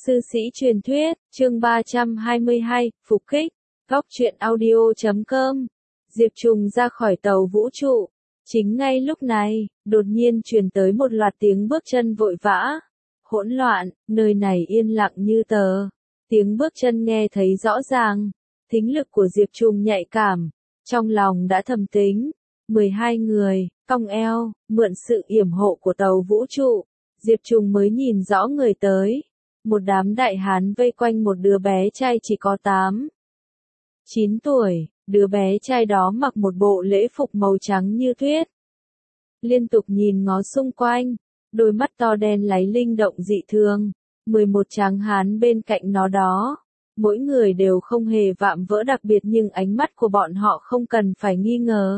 Sư sĩ truyền thuyết, chương 322, phục kích, góc truyện audio.com. Diệp Trùng ra khỏi tàu vũ trụ. Chính ngay lúc này, đột nhiên truyền tới một loạt tiếng bước chân vội vã. Hỗn loạn, nơi này yên lặng như tờ. Tiếng bước chân nghe thấy rõ ràng. Thính lực của Diệp Trùng nhạy cảm. Trong lòng đã thầm tính. 12 người, cong eo, mượn sự yểm hộ của tàu vũ trụ. Diệp Trùng mới nhìn rõ người tới. Một đám đại hán vây quanh một đứa bé trai chỉ có 9 tuổi, đứa bé trai đó mặc một bộ lễ phục màu trắng như tuyết. Liên tục nhìn ngó xung quanh, đôi mắt to đen láy linh động dị thường. 11 tráng hán bên cạnh nó đó, mỗi người đều không hề vạm vỡ đặc biệt nhưng ánh mắt của bọn họ không cần phải nghi ngờ.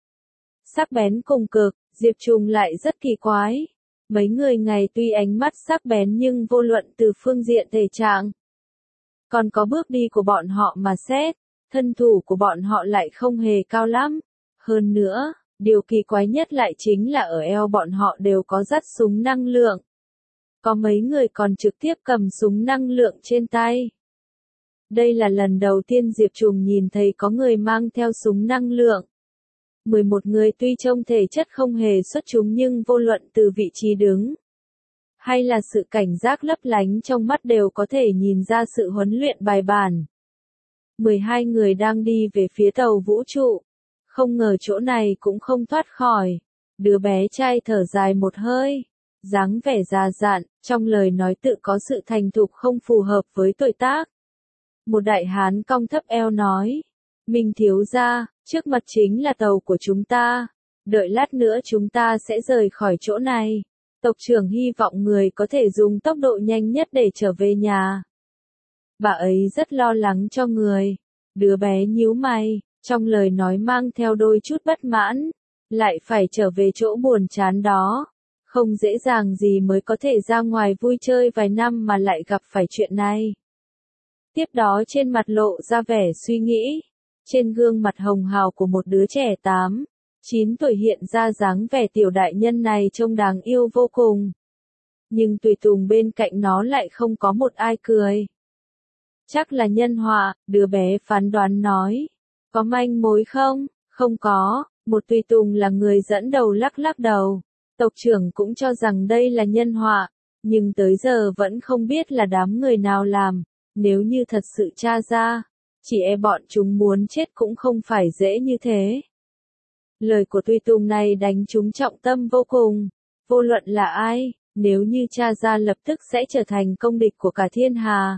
Sắc bén cùng cực, Diệp Trùng lại rất kỳ quái. Mấy người này tuy ánh mắt sắc bén nhưng vô luận từ phương diện thể trạng, còn có bước đi của bọn họ mà xét, thân thủ của bọn họ lại không hề cao lắm. Hơn nữa, điều kỳ quái nhất lại chính là ở eo bọn họ đều có dắt súng năng lượng. Có mấy người còn trực tiếp cầm súng năng lượng trên tay. Đây là lần đầu tiên Diệp Trùng nhìn thấy có người mang theo súng năng lượng. 11 người tuy trông thể chất không hề xuất chúng nhưng vô luận từ vị trí đứng, hay là sự cảnh giác lấp lánh trong mắt đều có thể nhìn ra sự huấn luyện bài bản. 12 người đang đi về phía tàu vũ trụ. Không ngờ chỗ này cũng không thoát khỏi. Đứa bé trai thở dài một hơi. Dáng vẻ già dặn, trong lời nói tự có sự thành thục không phù hợp với tuổi tác. Một đại hán cong thấp eo nói. Minh thiếu gia, trước mặt chính là tàu của chúng ta. Đợi lát nữa chúng ta sẽ rời khỏi chỗ này. Tộc trưởng hy vọng người có thể dùng tốc độ nhanh nhất để trở về nhà. Bà ấy rất lo lắng cho người. Đứa bé nhíu mày, trong lời nói mang theo đôi chút bất mãn. Lại phải trở về chỗ buồn chán đó. Không dễ dàng gì mới có thể ra ngoài vui chơi vài năm mà lại gặp phải chuyện này. Tiếp đó trên mặt lộ ra vẻ suy nghĩ. Trên gương mặt hồng hào của một đứa trẻ 9 tuổi hiện ra dáng vẻ tiểu đại nhân này trông đáng yêu vô cùng. Nhưng tùy tùng bên cạnh nó lại không có một ai cười. Chắc là nhân họa, đứa bé phán đoán nói. Có manh mối không? Không có, một tùy tùng là người dẫn đầu lắc lắc đầu. Tộc trưởng cũng cho rằng đây là nhân họa, nhưng tới giờ vẫn không biết là đám người nào làm. Nếu như thật sự tra ra, chỉ e bọn chúng muốn chết cũng không phải dễ như thế. Lời của tùy tùng này đánh trúng trọng tâm vô cùng. Vô luận là ai, nếu như tra ra lập tức sẽ trở thành công địch của cả thiên hà.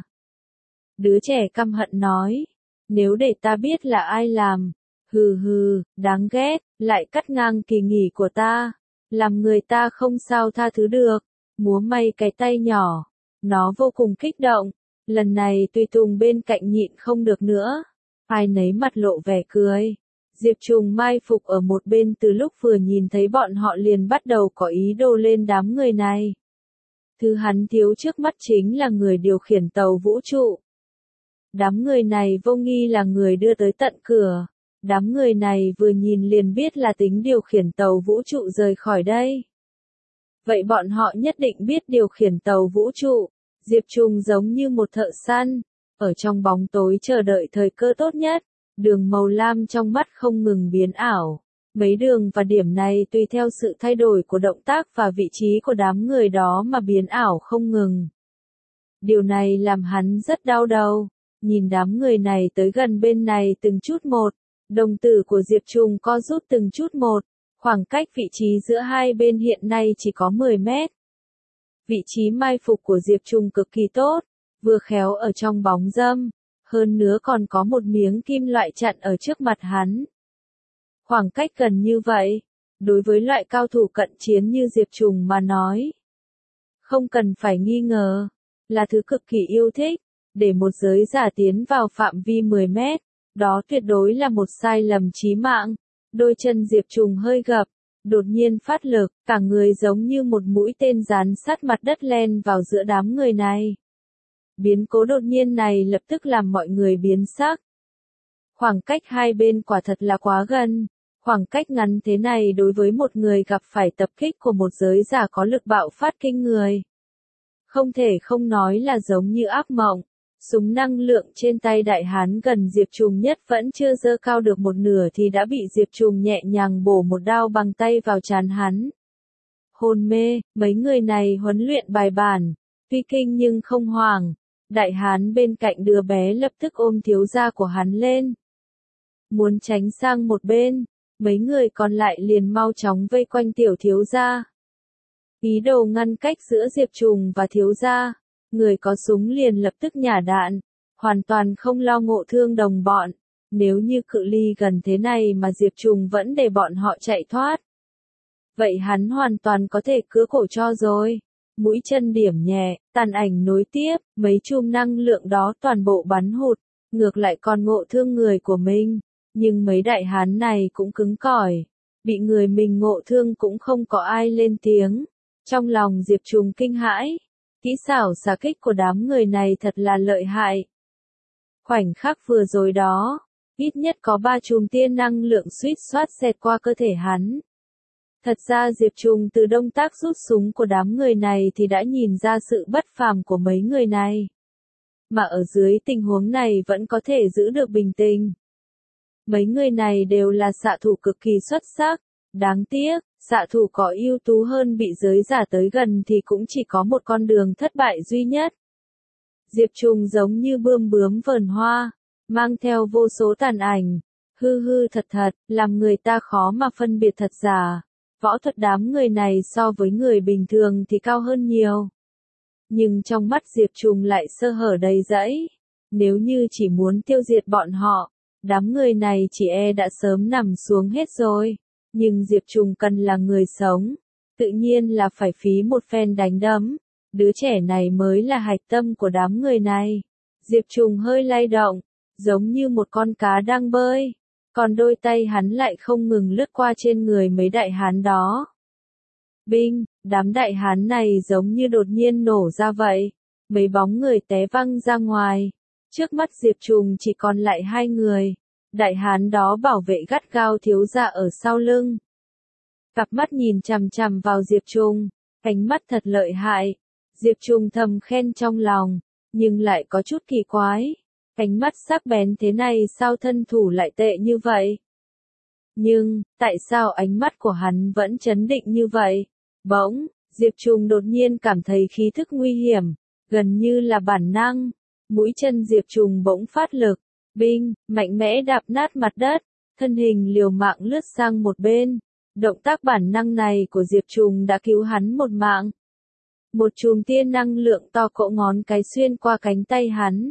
Đứa trẻ căm hận nói. Nếu để ta biết là ai làm. Hừ hừ, đáng ghét, lại cắt ngang kỳ nghỉ của ta. Làm người ta không sao tha thứ được. Múa may cái tay nhỏ. Nó vô cùng kích động. Lần này tùy tùng bên cạnh nhịn không được nữa. Ai nấy mặt lộ vẻ cười. Diệp Trùng mai phục ở một bên từ lúc vừa nhìn thấy bọn họ liền bắt đầu có ý đồ lên đám người này. Thứ hắn thiếu trước mắt chính là người điều khiển tàu vũ trụ. Đám người này vô nghi là người đưa tới tận cửa. Đám người này vừa nhìn liền biết là tính điều khiển tàu vũ trụ rời khỏi đây. Vậy bọn họ nhất định biết điều khiển tàu vũ trụ. Diệp Trùng giống như một thợ săn, ở trong bóng tối chờ đợi thời cơ tốt nhất. Đường màu lam trong mắt không ngừng biến ảo. Mấy đường và điểm này tùy theo sự thay đổi của động tác và vị trí của đám người đó mà biến ảo không ngừng. Điều này làm hắn rất đau đầu. Nhìn đám người này tới gần bên này từng chút một. Đồng tử của Diệp Trùng co rút từng chút một. Khoảng cách vị trí giữa hai bên hiện nay chỉ có 10 mét. Vị trí mai phục của Diệp Trùng cực kỳ tốt. Vừa khéo ở trong bóng râm. Hơn nữa còn có một miếng kim loại chặn ở trước mặt hắn. Khoảng cách gần như vậy, đối với loại cao thủ cận chiến như Diệp Trùng mà nói, không cần phải nghi ngờ, là thứ cực kỳ yêu thích. Để một giới giả tiến vào phạm vi 10 mét, đó tuyệt đối là một sai lầm chí mạng. Đôi chân Diệp Trùng hơi gập, đột nhiên phát lực, cả người giống như một mũi tên dán sát mặt đất len vào giữa đám người này. Biến cố đột nhiên này lập tức làm mọi người biến sắc. Khoảng cách hai bên quả thật là quá gần. Khoảng cách ngắn thế này đối với một người gặp phải tập kích của một giới giả có lực bạo phát kinh người. Không thể không nói là giống như ác mộng. Súng năng lượng trên tay đại hán gần Diệp Trùng nhất vẫn chưa giơ cao được một nửa thì đã bị Diệp Trùng nhẹ nhàng bổ một đao bằng tay vào trán hắn. Hôn mê, mấy người này huấn luyện bài bản, tuy kinh nhưng không hoảng. Đại hán bên cạnh đứa bé lập tức ôm thiếu gia của hắn lên. Muốn tránh sang một bên, mấy người còn lại liền mau chóng vây quanh tiểu thiếu gia. Ý đồ ngăn cách giữa Diệp Trùng và thiếu gia, người có súng liền lập tức nhả đạn, hoàn toàn không lo ngộ thương đồng bọn. Nếu như cự ly gần thế này mà Diệp Trùng vẫn để bọn họ chạy thoát, vậy hắn hoàn toàn có thể cứa cổ cho rồi. Mũi chân điểm nhẹ, tàn ảnh nối tiếp, mấy chùm năng lượng đó toàn bộ bắn hụt, ngược lại còn ngộ thương người của mình. Nhưng mấy đại hán này cũng cứng cỏi, bị người mình ngộ thương cũng không có ai lên tiếng. Trong lòng Diệp Trùng kinh hãi, kỹ xảo xạ kích của đám người này thật là lợi hại. Khoảnh khắc vừa rồi đó, ít nhất có 3 chùm tia năng lượng suýt xoát xẹt qua cơ thể hắn. Thật ra Diệp Trùng từ động tác rút súng của đám người này thì đã nhìn ra sự bất phàm của mấy người này. Mà ở dưới tình huống này vẫn có thể giữ được bình tĩnh. Mấy người này đều là xạ thủ cực kỳ xuất sắc. Đáng tiếc, xạ thủ có ưu tú hơn bị giới giả tới gần thì cũng chỉ có một con đường thất bại duy nhất. Diệp Trùng giống như bướm vờn hoa, mang theo vô số tàn ảnh, hư hư thật thật, làm người ta khó mà phân biệt thật giả. Võ thuật đám người này so với người bình thường thì cao hơn nhiều. Nhưng trong mắt Diệp Trùng lại sơ hở đầy rẫy. Nếu như chỉ muốn tiêu diệt bọn họ, đám người này chỉ đã sớm nằm xuống hết rồi. Nhưng Diệp Trùng cần là người sống, tự nhiên là phải phí một phen đánh đấm. Đứa trẻ này mới là hạch tâm của đám người này. Diệp Trùng hơi lay động, giống như một con cá đang bơi. Còn đôi tay hắn lại không ngừng lướt qua trên người mấy đại hán đó. Binh, đám đại hán này giống như đột nhiên nổ ra vậy. Mấy bóng người té văng ra ngoài. Trước mắt Diệp Trùng chỉ còn lại 2 người. Đại hán đó bảo vệ gắt gao thiếu gia ở sau lưng. Cặp mắt nhìn chằm chằm vào Diệp Trùng, ánh mắt thật lợi hại. Diệp Trùng thầm khen trong lòng, nhưng lại có chút kỳ quái. Ánh mắt sắc bén thế này sao thân thủ lại tệ như vậy? Nhưng, tại sao ánh mắt của hắn vẫn trấn định như vậy? Bỗng, Diệp Trùng đột nhiên cảm thấy khí thức nguy hiểm, gần như là bản năng. Mũi chân Diệp Trùng bỗng phát lực, binh, mạnh mẽ đạp nát mặt đất, thân hình liều mạng lướt sang một bên. Động tác bản năng này của Diệp Trùng đã cứu hắn một mạng. Một chùm tia năng lượng to cỡ ngón cái xuyên qua cánh tay hắn.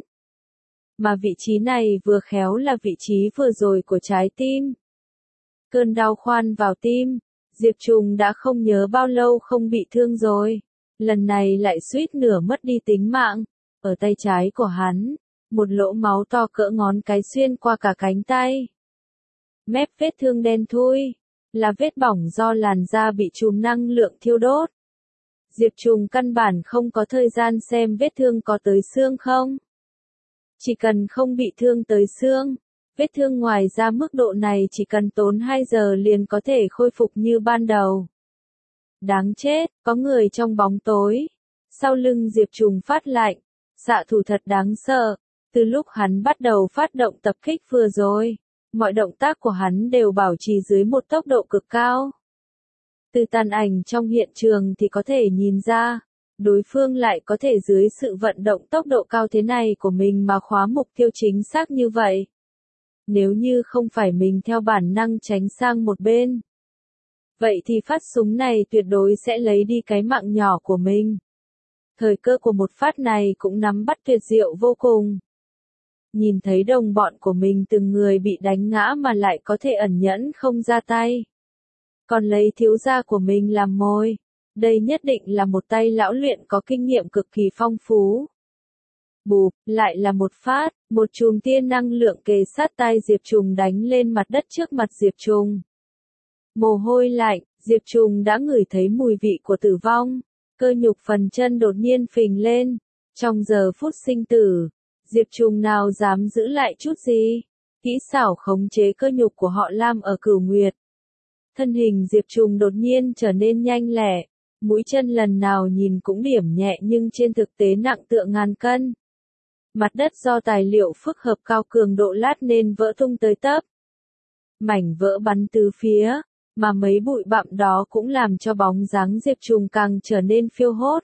Mà vị trí này vừa khéo là vị trí vừa rồi của trái tim. Cơn đau khoan vào tim, Diệp Trùng đã không nhớ bao lâu không bị thương rồi. Lần này lại suýt nửa mất đi tính mạng. Ở tay trái của hắn, một lỗ máu to cỡ ngón cái xuyên qua cả cánh tay. Mép vết thương đen thui, là vết bỏng do làn da bị chùm năng lượng thiêu đốt. Diệp Trùng căn bản không có thời gian xem vết thương có tới xương không. Chỉ cần không bị thương tới xương, vết thương ngoài ra mức độ này chỉ cần tốn 2 giờ liền có thể khôi phục như ban đầu. Đáng chết, có người trong bóng tối. Sau lưng Diệp Trùng phát lạnh, xạ thủ thật đáng sợ. Từ lúc hắn bắt đầu phát động tập kích vừa rồi, mọi động tác của hắn đều bảo trì dưới một tốc độ cực cao. Từ tàn ảnh trong hiện trường thì có thể nhìn ra, đối phương lại có thể dưới sự vận động tốc độ cao thế này của mình mà khóa mục tiêu chính xác như vậy. Nếu như không phải mình theo bản năng tránh sang một bên, vậy thì phát súng này tuyệt đối sẽ lấy đi cái mạng nhỏ của mình. Thời cơ của một phát này cũng nắm bắt tuyệt diệu vô cùng. Nhìn thấy đồng bọn của mình từng người bị đánh ngã mà lại có thể ẩn nhẫn không ra tay. Còn lấy thiếu gia của mình làm mồi. Đây nhất định là một tay lão luyện có kinh nghiệm cực kỳ phong phú. Bụp, lại là một phát, một chùm tia năng lượng kề sát tai Diệp Trùng đánh lên mặt đất trước mặt Diệp Trùng. Mồ hôi lạnh, Diệp Trùng đã ngửi thấy mùi vị của tử vong. Cơ nhục phần chân đột nhiên phình lên. Trong giờ phút sinh tử, Diệp Trùng nào dám giữ lại chút gì. Kỹ xảo khống chế cơ nhục của họ Lam ở Cửu Nguyệt. Thân hình Diệp Trùng đột nhiên trở nên nhanh lẹ, Mũi chân lần nào nhìn cũng điểm nhẹ nhưng trên thực tế nặng tựa ngàn cân. Mặt đất do tài liệu phức hợp cao cường độ lát nên vỡ tung tới tấp. Mảnh vỡ bắn tứ phía, mà mấy bụi bặm đó cũng làm cho bóng dáng Diệp Trùng càng trở nên phiêu hốt.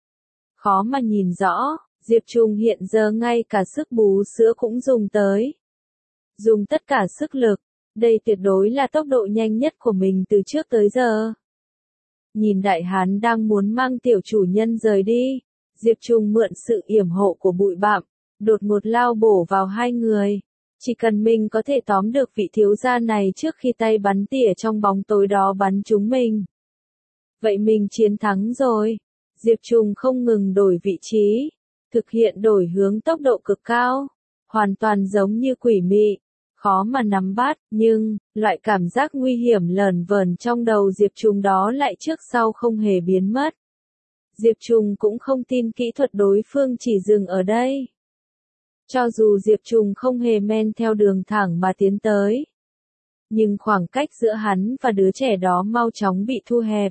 Khó mà nhìn rõ, Diệp Trùng hiện giờ ngay cả sức bú sữa cũng dùng tới. Dùng tất cả sức lực, đây tuyệt đối là tốc độ nhanh nhất của mình từ trước tới giờ. Nhìn đại hán đang muốn mang tiểu chủ nhân rời đi, Diệp Trùng mượn sự yểm hộ của bụi bặm, đột ngột lao bổ vào hai người. Chỉ cần mình có thể tóm được vị thiếu gia này trước khi tay bắn tỉa trong bóng tối đó bắn trúng mình. Vậy mình chiến thắng rồi. Diệp Trùng không ngừng đổi vị trí, thực hiện đổi hướng tốc độ cực cao, hoàn toàn giống như quỷ mị, khó mà nắm bắt, nhưng, loại cảm giác nguy hiểm lởn vởn trong đầu Diệp Trùng đó lại trước sau không hề biến mất. Diệp Trùng cũng không tin kỹ thuật đối phương chỉ dừng ở đây. Cho dù Diệp Trùng không hề men theo đường thẳng mà tiến tới, nhưng khoảng cách giữa hắn và đứa trẻ đó mau chóng bị thu hẹp.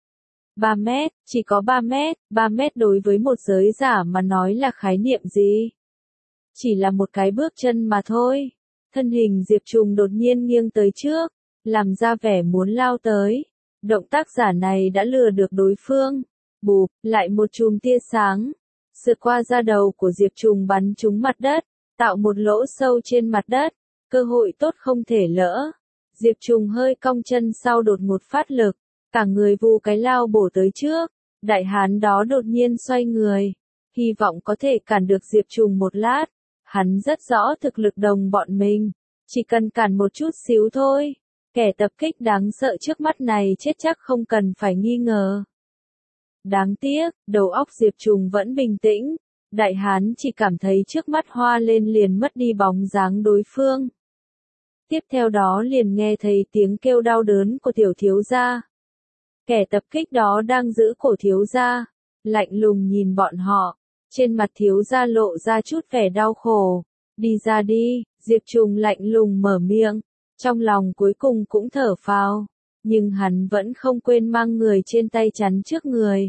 3 mét, chỉ có 3 mét đối với một giới giả mà nói là khái niệm gì? Chỉ là một cái bước chân mà thôi. Thân hình Diệp Trùng đột nhiên nghiêng tới trước, làm ra vẻ muốn lao tới. Động tác giả này đã lừa được đối phương. Bụp, lại một chùm tia sáng. Sượt qua da đầu của Diệp Trùng bắn trúng mặt đất, tạo một lỗ sâu trên mặt đất. Cơ hội tốt không thể lỡ. Diệp Trùng hơi cong chân sau đột ngột phát lực. Cả người vù cái lao bổ tới trước. Đại hán đó đột nhiên xoay người. Hy vọng có thể cản được Diệp Trùng một lát. Hắn rất rõ thực lực đồng bọn mình. Chỉ cần cản một chút xíu thôi. Kẻ tập kích đáng sợ trước mắt này chết chắc không cần phải nghi ngờ. Đáng tiếc, đầu óc Diệp Trùng vẫn bình tĩnh. Đại hán chỉ cảm thấy trước mắt hoa lên liền mất đi bóng dáng đối phương. Tiếp theo đó liền nghe thấy tiếng kêu đau đớn của tiểu thiếu gia. Kẻ tập kích đó đang giữ cổ thiếu gia, lạnh lùng nhìn bọn họ. Trên mặt thiếu gia lộ ra chút vẻ đau khổ. Đi ra đi, Diệp Trùng lạnh lùng mở miệng. Trong lòng cuối cùng cũng thở phào. Nhưng hắn vẫn không quên mang người trên tay chắn trước người.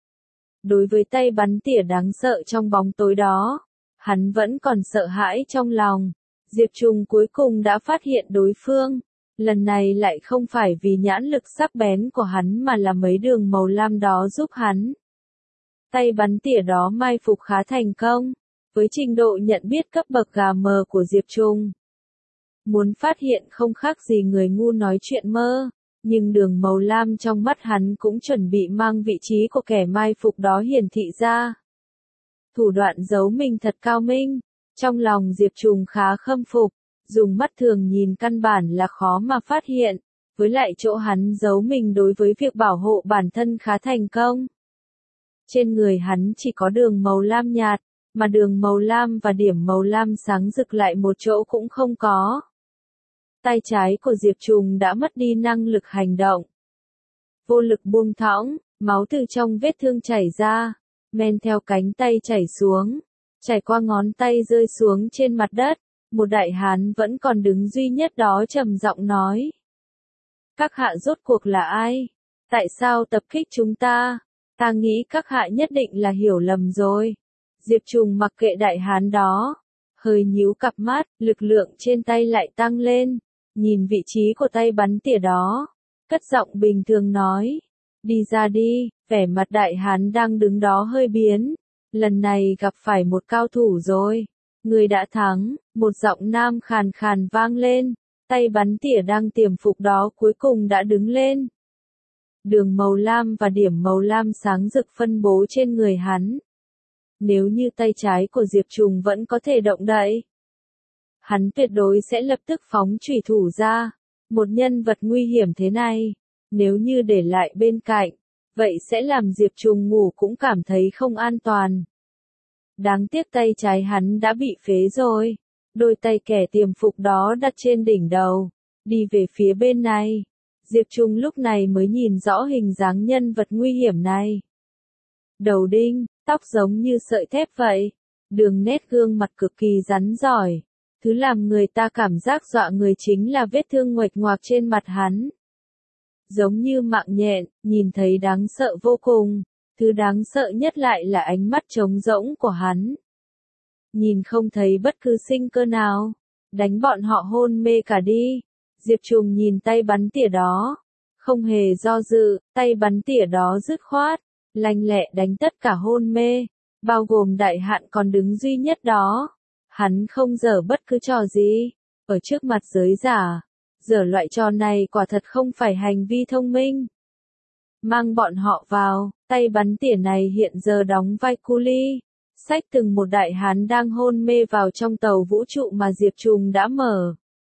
Đối với tay bắn tỉa đáng sợ trong bóng tối đó, hắn vẫn còn sợ hãi trong lòng. Diệp Trùng cuối cùng đã phát hiện đối phương. Lần này lại không phải vì nhãn lực sắc bén của hắn mà là mấy đường màu lam đó giúp hắn. Tay bắn tỉa đó mai phục khá thành công, với trình độ nhận biết cấp bậc gà mờ của Diệp Trùng. Muốn phát hiện không khác gì người ngu nói chuyện mơ, nhưng đường màu lam trong mắt hắn cũng chuẩn bị mang vị trí của kẻ mai phục đó hiển thị ra. Thủ đoạn giấu mình thật cao minh, trong lòng Diệp Trùng khá khâm phục, dùng mắt thường nhìn căn bản là khó mà phát hiện, với lại chỗ hắn giấu mình đối với việc bảo hộ bản thân khá thành công. Trên người hắn chỉ có đường màu lam nhạt, mà đường màu lam và điểm màu lam sáng rực lại một chỗ cũng không có. Tay trái của Diệp Trùng đã mất đi năng lực hành động. Vô lực buông thõng, máu từ trong vết thương chảy ra, men theo cánh tay chảy xuống, chảy qua ngón tay rơi xuống trên mặt đất. Một đại hán vẫn còn đứng duy nhất đó trầm giọng nói. Các hạ rốt cuộc là ai? Tại sao tập kích chúng ta? Ta nghĩ các hạ nhất định là hiểu lầm rồi. Diệp Trùng mặc kệ đại hán đó, hơi nhíu cặp mắt, lực lượng trên tay lại tăng lên, nhìn vị trí của tay bắn tỉa đó, cất giọng bình thường nói, đi ra đi. Vẻ mặt đại hán đang đứng đó hơi biến, lần này gặp phải một cao thủ rồi, người đã thắng. Một giọng nam khàn khàn vang lên, tay bắn tỉa đang tiềm phục đó cuối cùng đã đứng lên. Đường màu lam và điểm màu lam sáng rực phân bố trên người hắn. Nếu như tay trái của Diệp Trùng vẫn có thể động đậy, hắn tuyệt đối sẽ lập tức phóng chủy thủ ra. Một nhân vật nguy hiểm thế này, nếu như để lại bên cạnh, vậy sẽ làm Diệp Trùng ngủ cũng cảm thấy không an toàn. Đáng tiếc tay trái hắn đã bị phế rồi. Đôi tay kẻ tiềm phục đó đặt trên đỉnh đầu, đi về phía bên này. Diệp Trùng lúc này mới nhìn rõ hình dáng nhân vật nguy hiểm này. Đầu đinh, tóc giống như sợi thép vậy, đường nét gương mặt cực kỳ rắn rỏi. Thứ làm người ta cảm giác dọa người chính là vết thương nguệch ngoạc trên mặt hắn. giống như mạng nhện, nhìn thấy đáng sợ vô cùng. Thứ đáng sợ nhất lại là ánh mắt trống rỗng của hắn. Nhìn không thấy bất cứ sinh cơ nào. Đánh bọn họ hôn mê cả đi. Diệp Trùng nhìn tay bắn tỉa đó. Không hề do dự, tay bắn tỉa đó dứt khoát. Lanh lẹ đánh tất cả hôn mê. Bao gồm đại hạn còn đứng duy nhất đó. Hắn không giở bất cứ trò gì. Ở trước mặt giới giả. Giở loại trò này quả thật không phải hành vi thông minh. Mang bọn họ vào, tay bắn tỉa này hiện giờ đóng vai cu li. Xách từng một đại hán đang hôn mê vào trong tàu vũ trụ mà Diệp Trùng đã mở.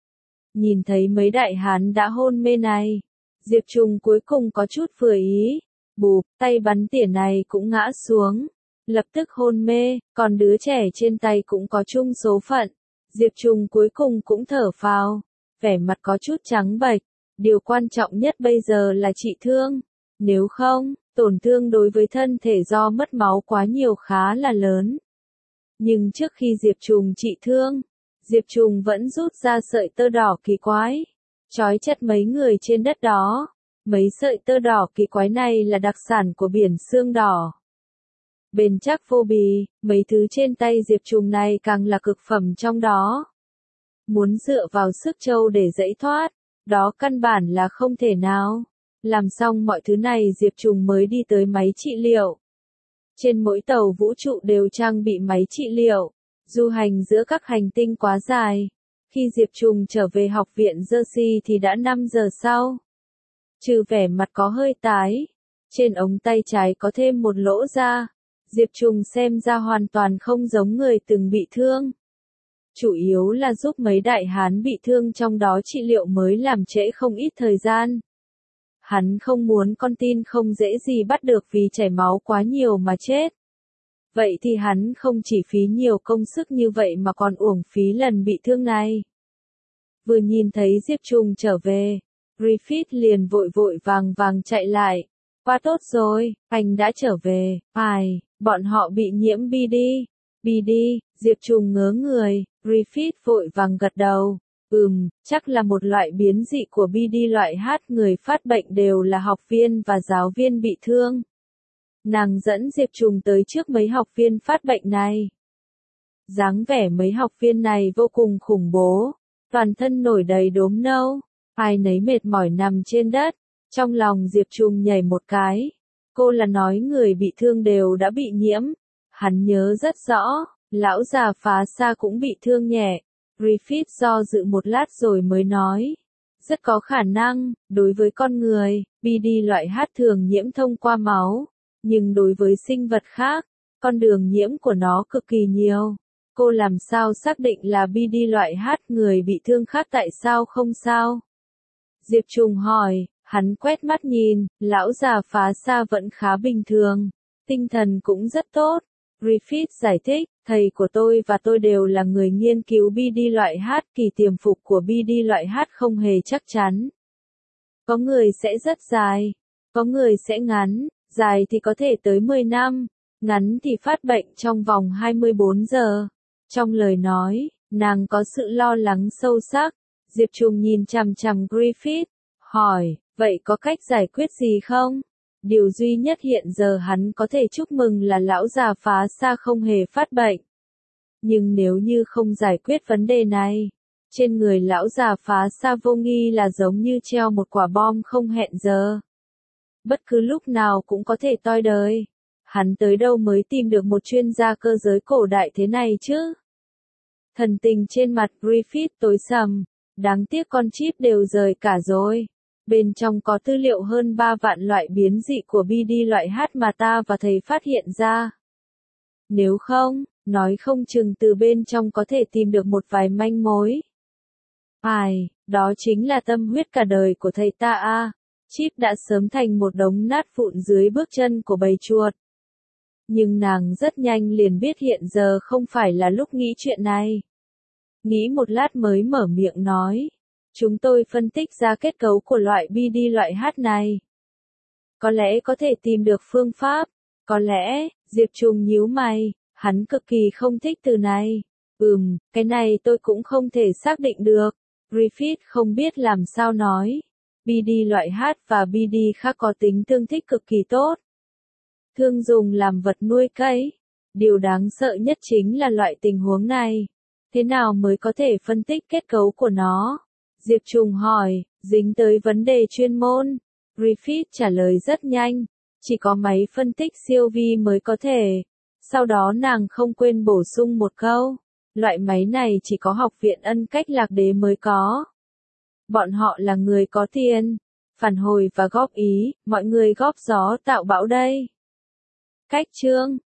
Nhìn thấy mấy đại hán đã hôn mê này, Diệp Trùng cuối cùng có chút vừa ý. Bụp, tay bắn tỉa này cũng ngã xuống. Lập tức hôn mê, còn đứa trẻ trên tay cũng có chung số phận. Diệp Trùng cuối cùng cũng thở phào. Vẻ mặt có chút trắng bệch. Điều quan trọng nhất bây giờ là trị thương. Nếu không, tổn thương đối với thân thể do mất máu quá nhiều khá là lớn. Nhưng trước khi Diệp Trùng trị thương, Diệp Trùng vẫn rút ra sợi tơ đỏ kỳ quái, trói chặt mấy người trên đất đó. Mấy sợi tơ đỏ kỳ quái này là đặc sản của biển xương đỏ. Bền chắc vô bì, mấy thứ trên tay Diệp Trùng này càng là cực phẩm trong đó. Muốn dựa vào sức trâu để dãy thoát, đó căn bản là không thể nào. Làm xong mọi thứ này Diệp Trùng mới đi tới máy trị liệu. Trên mỗi tàu vũ trụ đều trang bị máy trị liệu. Du hành giữa các hành tinh quá dài. Khi Diệp Trùng trở về học viện Jersey thì đã 5 giờ sau. Trừ vẻ mặt có hơi tái. Trên ống tay trái có thêm một lỗ ra. Diệp Trùng xem ra hoàn toàn không giống người từng bị thương. Chủ yếu là giúp mấy đại hán bị thương trong đó trị liệu mới làm trễ không ít thời gian. Hắn không muốn con tin không dễ gì bắt được vì chảy máu quá nhiều mà chết. Vậy thì hắn không chỉ phí nhiều công sức như vậy mà còn uổng phí lần bị thương này. Vừa nhìn thấy Diệp Trùng trở về, Griffith liền vội vội vàng vàng chạy lại. Quá tốt rồi, anh đã trở về. Bọn họ bị nhiễm BD. BD, Diệp Trùng ngớ người, Griffith vội vàng gật đầu. Chắc là một loại biến dị của BD loại H. Người phát bệnh đều là học viên và giáo viên bị thương. Nàng dẫn Diệp Trùng tới trước mấy học viên phát bệnh này. Dáng vẻ mấy học viên này vô cùng khủng bố, toàn thân nổi đầy đốm nâu, ai nấy mệt mỏi nằm trên đất. Trong lòng Diệp Trùng nhảy một cái. Cô là nói người bị thương đều đã bị nhiễm. Hắn nhớ rất rõ, lão già phá xa cũng bị thương nhẹ. Griffith do dự một lát rồi mới nói. Rất có khả năng, đối với con người, BD loại H thường nhiễm thông qua máu. Nhưng đối với sinh vật khác, con đường nhiễm của nó cực kỳ nhiều. Cô làm sao xác định là BD loại H người bị thương khác tại sao không sao? Diệp Trùng hỏi, hắn quét mắt nhìn, lão già phá xa vẫn khá bình thường. Tinh thần cũng rất tốt. Griffith giải thích, thầy của tôi và tôi đều là người nghiên cứu BD loại H. Kỳ tiềm phục của BD loại H không hề chắc chắn. Có người sẽ rất dài, có người sẽ ngắn, dài thì có thể tới 10 năm, ngắn thì phát bệnh trong vòng 24 giờ. Trong lời nói, nàng có sự lo lắng sâu sắc. Diệp Trùng nhìn chằm chằm Griffith, hỏi, vậy có cách giải quyết gì không? Điều duy nhất hiện giờ hắn có thể chúc mừng là lão già phá xa không hề phát bệnh. Nhưng nếu như không giải quyết vấn đề này, trên người lão già phá xa vô nghi là giống như treo một quả bom không hẹn giờ. Bất cứ lúc nào cũng có thể toi đời. Hắn tới đâu mới tìm được một chuyên gia cơ giới cổ đại thế này chứ? Thần tình trên mặt Griffith tối sầm. Đáng tiếc con chip đều rời cả rồi. Bên trong có tư liệu hơn 3 vạn loại biến dị của BD loại H mà ta và thầy phát hiện ra. Nếu không, nói không chừng từ bên trong có thể tìm được một vài manh mối. Đó chính là tâm huyết cả đời của thầy ta a. Chip đã sớm thành một đống nát vụn dưới bước chân của bầy chuột. Nhưng nàng rất nhanh liền biết hiện giờ không phải là lúc nghĩ chuyện này. Nghĩ một lát mới mở miệng nói. Chúng tôi phân tích ra kết cấu của loại BD loại H này. Có lẽ có thể tìm được phương pháp. Có lẽ, Diệp Trùng nhíu mày, hắn cực kỳ không thích từ này. Cái này tôi cũng không thể xác định được. Griffith không biết làm sao nói. BD loại H và BD khác có tính tương thích cực kỳ tốt. Thương dùng làm vật nuôi cấy. Điều đáng sợ nhất chính là loại tình huống này. Thế nào mới có thể phân tích kết cấu của nó? Diệp Trùng hỏi, dính tới vấn đề chuyên môn. Griffith trả lời rất nhanh, chỉ có máy phân tích siêu vi mới có thể. Sau đó nàng không quên bổ sung một câu, loại máy này chỉ có học viện Ân Cách Lạc Đế mới có. Bọn họ là người có tiền, phản hồi và góp ý, mọi người góp gió tạo bão đây. Cách chương